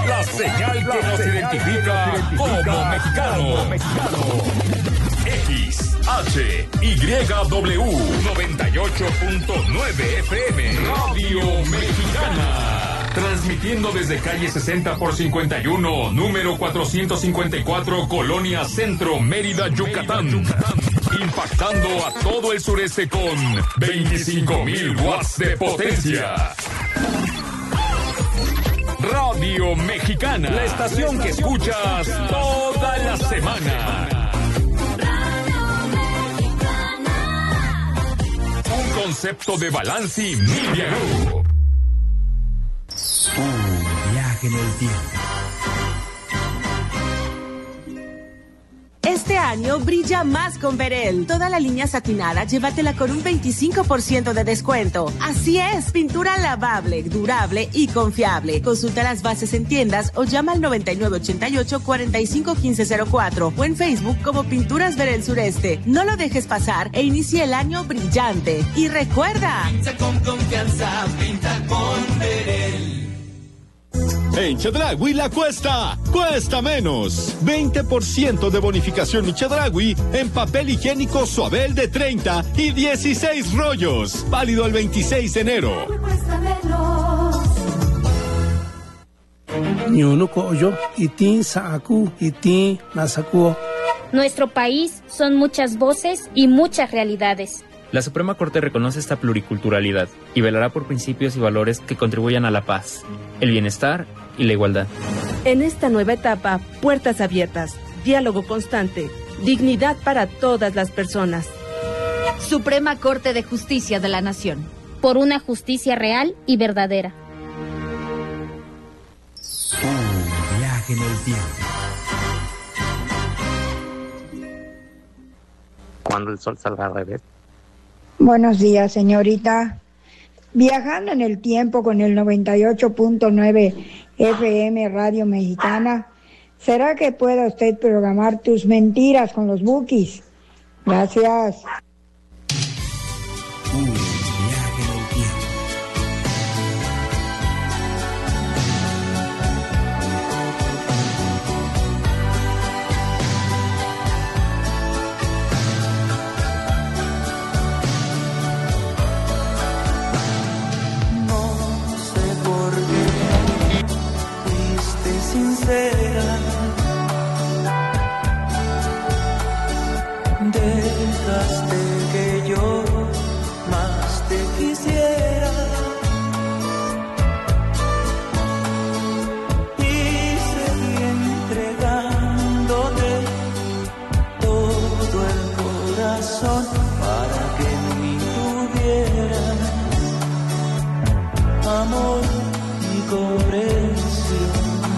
La señal que nos identifica como mexicanos. XHYW 98.9 FM Radio Mexicana. Transmitiendo desde calle 60 por 51, número 454, Colonia Centro, Mérida, Yucatán. Impactando a todo el sureste con 25,000 watts de potencia. Radio Mexicana, la estación que escuchas toda la semana. Un concepto de Balanci Media Group. Un viaje en el tiempo. Este año brilla más con Berel. Toda la línea satinada, llévatela con un 25% de descuento. Así es, pintura lavable, durable y confiable. Consulta las bases en tiendas o llama al 9988-451504 o en Facebook como Pinturas Berel Sureste. No lo dejes pasar e inicie el año brillante. Y recuerda, pinta con confianza, pinta con Berel. En Chedraui la cuesta menos. 20% de bonificación en Chedraui en papel higiénico Suabel de 30 y 16 rollos. Válido el 26 de enero. Nuestro país son muchas voces y muchas realidades. La Suprema Corte reconoce esta pluriculturalidad y velará por principios y valores que contribuyan a la paz, el bienestar y la igualdad. En esta nueva etapa, puertas abiertas, diálogo constante, dignidad para todas las personas. Suprema Corte de Justicia de la Nación. Por una justicia real y verdadera. Un viaje en el tiempo. Cuando el sol salga al revés. Buenos días, señorita. Viajando en el tiempo con el 98.9 FM Radio Mexicana, ¿será que pueda usted programar tus mentiras con los Bukis? Gracias. Un viaje en el tiempo. Dejaste que yo más te quisiera y seguí entregándote todo el corazón para que en mí tuvieras amor y comprensión.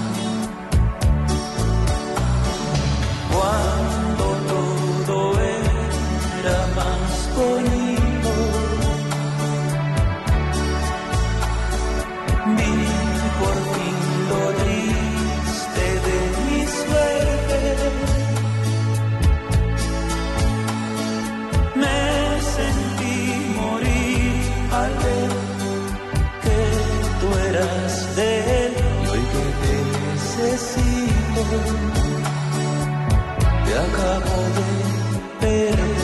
Cuando todo era más bonito, vi por fin lo triste de mi suerte. Me sentí morir al ver que tú eras de él y hoy que te necesito. Te acabo de perder.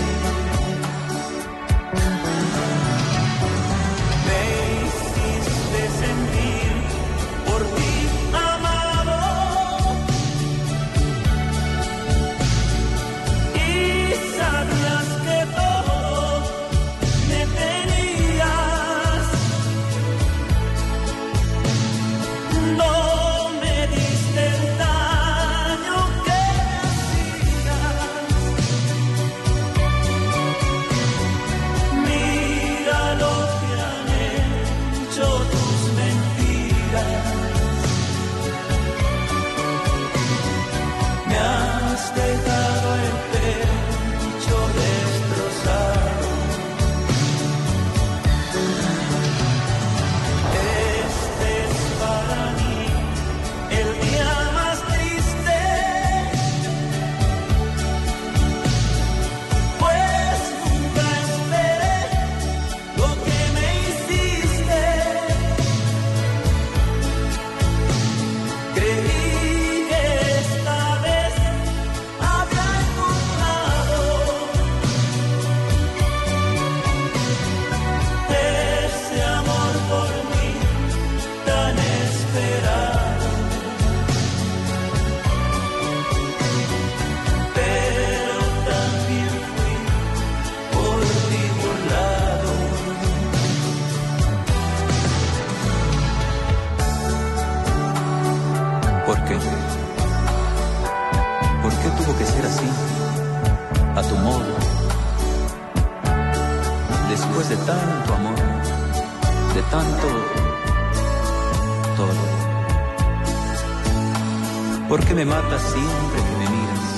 Me hiciste sentir por ti amado y sabías que todo me tenías. No me diste el daño que hacías. qué? ¿Por qué tuvo que ser así? A tu modo. Después de tanto amor, de tanto todo. ¿Por qué me matas siempre que me miras?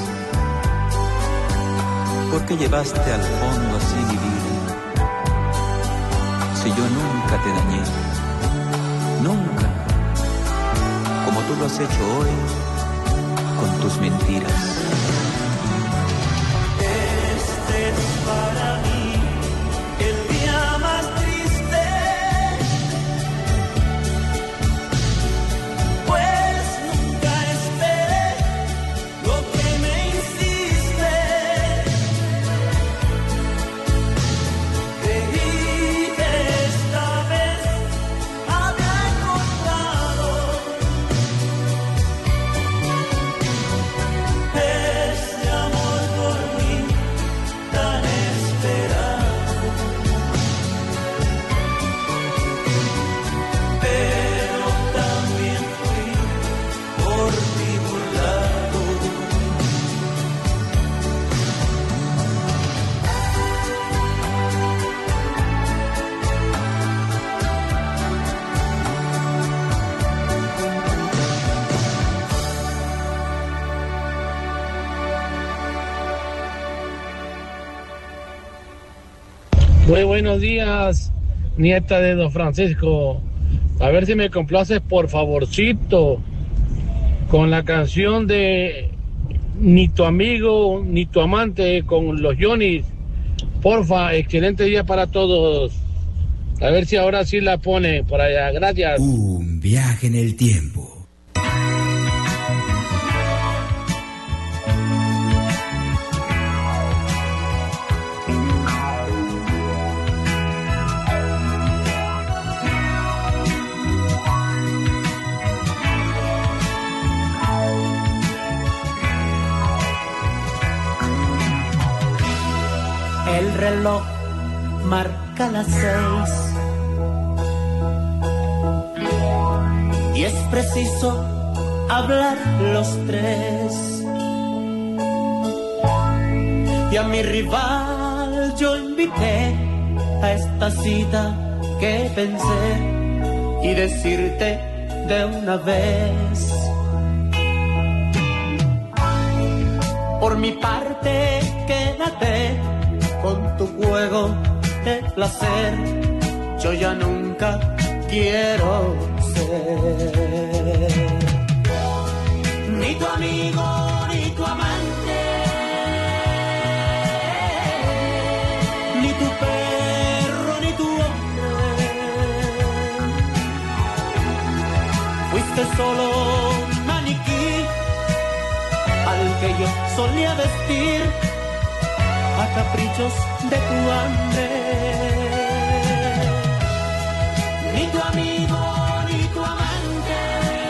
¿Por qué llevaste al fondo así mi vida? Si yo nunca te dañé, nunca, como tú lo has hecho hoy con tus mentiras. Este es para mí el día más triste, pues nunca esperé lo que me hiciste. Creí que esta vez había encontrado ese amor por mí tan esperado, pero también fui por ti burlado. Muy buenos días, nieta de don Francisco. A ver si me complaces por favorcito con la canción de Ni tu amigo, ni tu amante con los Johnny's. Porfa, excelente día para todos. A ver si ahora sí la pone por allá. Gracias. Un viaje en el tiempo. El reloj marca las 6 y es preciso hablar los tres. Y a mi rival yo invité a esta cita que pensé y decirte de una vez. Por mi parte, quédate con tu juego de placer. Yo ya nunca quiero ser ni tu amigo ni tu amante, ni tu perro ni tu hombre. Fuiste solo un maniquí al que yo solía vestir a caprichos de tu hambre. Ni tu amigo, ni tu amante,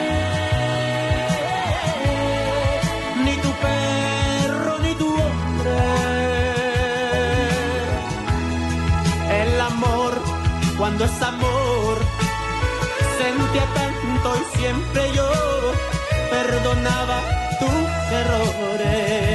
ni tu perro, ni tu hombre. El amor, cuando es amor, sentía tanto y siempre yo perdonaba tus errores.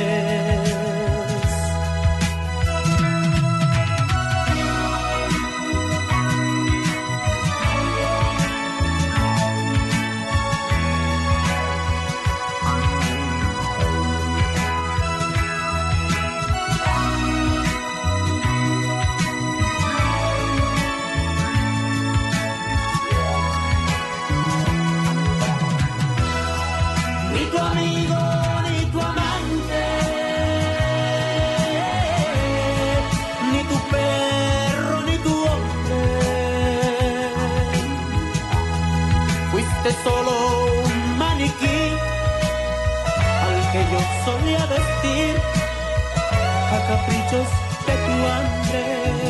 Solo un maniquí al que yo solía vestir a caprichos de tu hambre.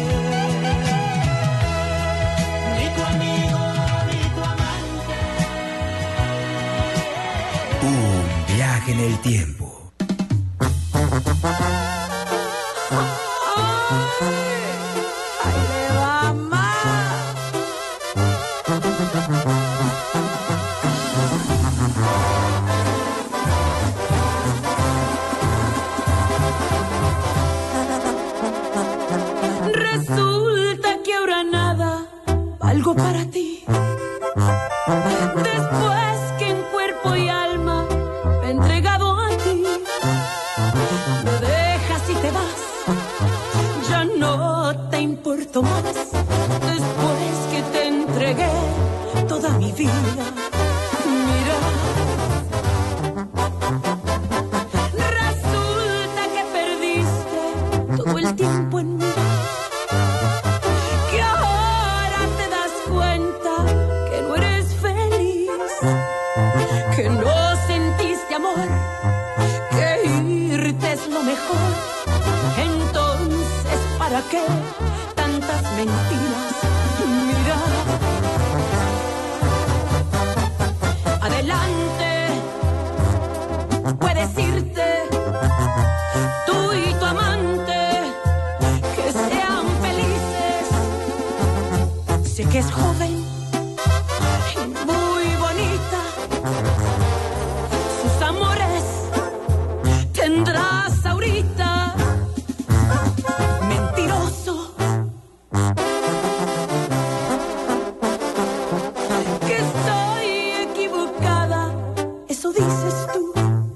Ni tu amigo, ni tu amante. Un viaje en el tiempo. que no sentiste amor, que irte es lo mejor. Entonces, ¿para qué tantas mentiras? Mira, adelante, puedes irte, tú y tu amante, que sean felices. Sé que es joven y muy bonita, sus amores tendrás ahorita. Mentiroso, que estoy equivocada, eso dices tú.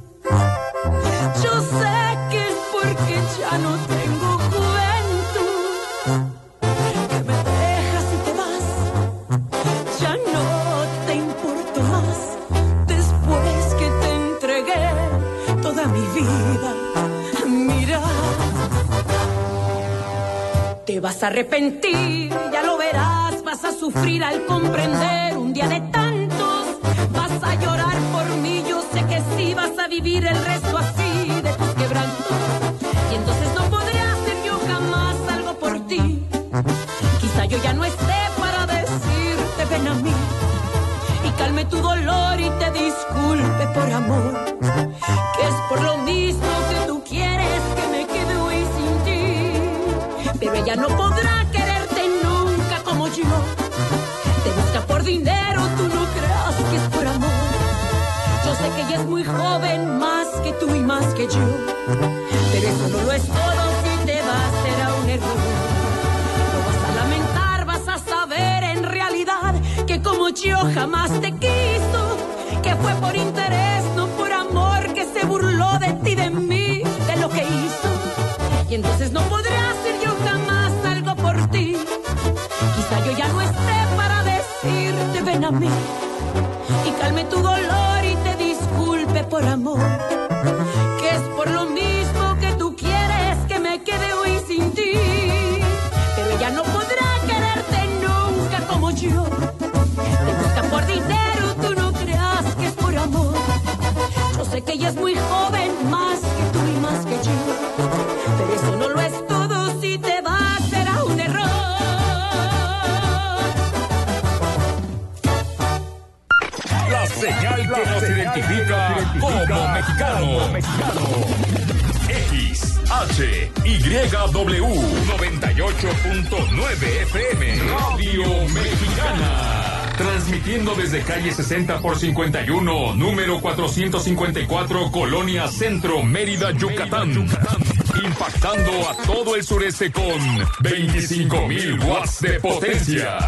Yo sé que es porque ya no tengo juventud, que me dejas y te vas, ya no te importo más, después que te entregué toda mi vida. Mira, te vas a arrepentir, ya lo verás, vas a sufrir al comprender un día de tantos, vas a llorar por mí, yo sé que sí, vas a vivir el resto así de tus quebrantos, y entonces no podré hacer yo jamás algo por ti, quizá yo ya no esté para decirte ven a mí, y calme tu dolor y te disculpe por amor, que es por lo mismo que tú quieres que me quede hoy sin ti, pero ella no podrá quererte nunca como yo, te busca por dinero, tú no creas que es por amor, yo sé que ella es muy joven, más que tú y más que yo, pero eso no lo es todo, si te vas será un error, lo vas a lamentar, vas a saber en realidad que como yo jamás te quiso, que fue por interés, no por amor, que se burló de ti, de mí, de lo que hizo, y entonces no podré hacer yo jamás algo por ti, quizá yo ya no esté para decirte ven a mí, y calme tu dolor y te disculpe por amor, que es por lo mismo que tú quieres que me quede hoy sin ti, pero ella no podrá quererte nunca como yo, te busca por dinero, tú no creas que es por amor, yo sé que ella es muy joven, más que tú y más que yo, pero eso no lo es todo, si te vas será un error. La señal que nos identifica como mexicanos. XHYW 98.9 FM Radio Mexicana. Transmitiendo desde calle 60 por 51, número 454, Colonia Centro, Mérida, Yucatán. Impactando a todo el sureste con 25,000 watts de potencia.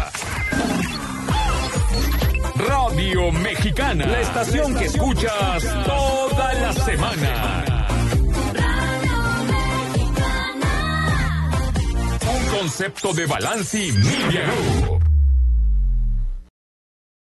Radio Mexicana, la estación que escuchas toda la semana. Un concepto de Balanci Media Group.